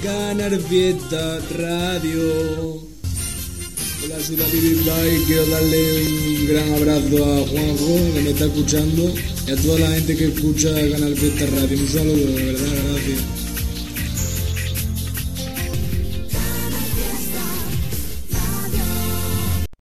Canal Fiesta Radio. Hola, soy David Ibai, quiero darle un gran abrazo a Juanjo, que me está escuchando, y a toda la gente que escucha Canal Fiesta Radio. Un saludo, de verdad, gracias.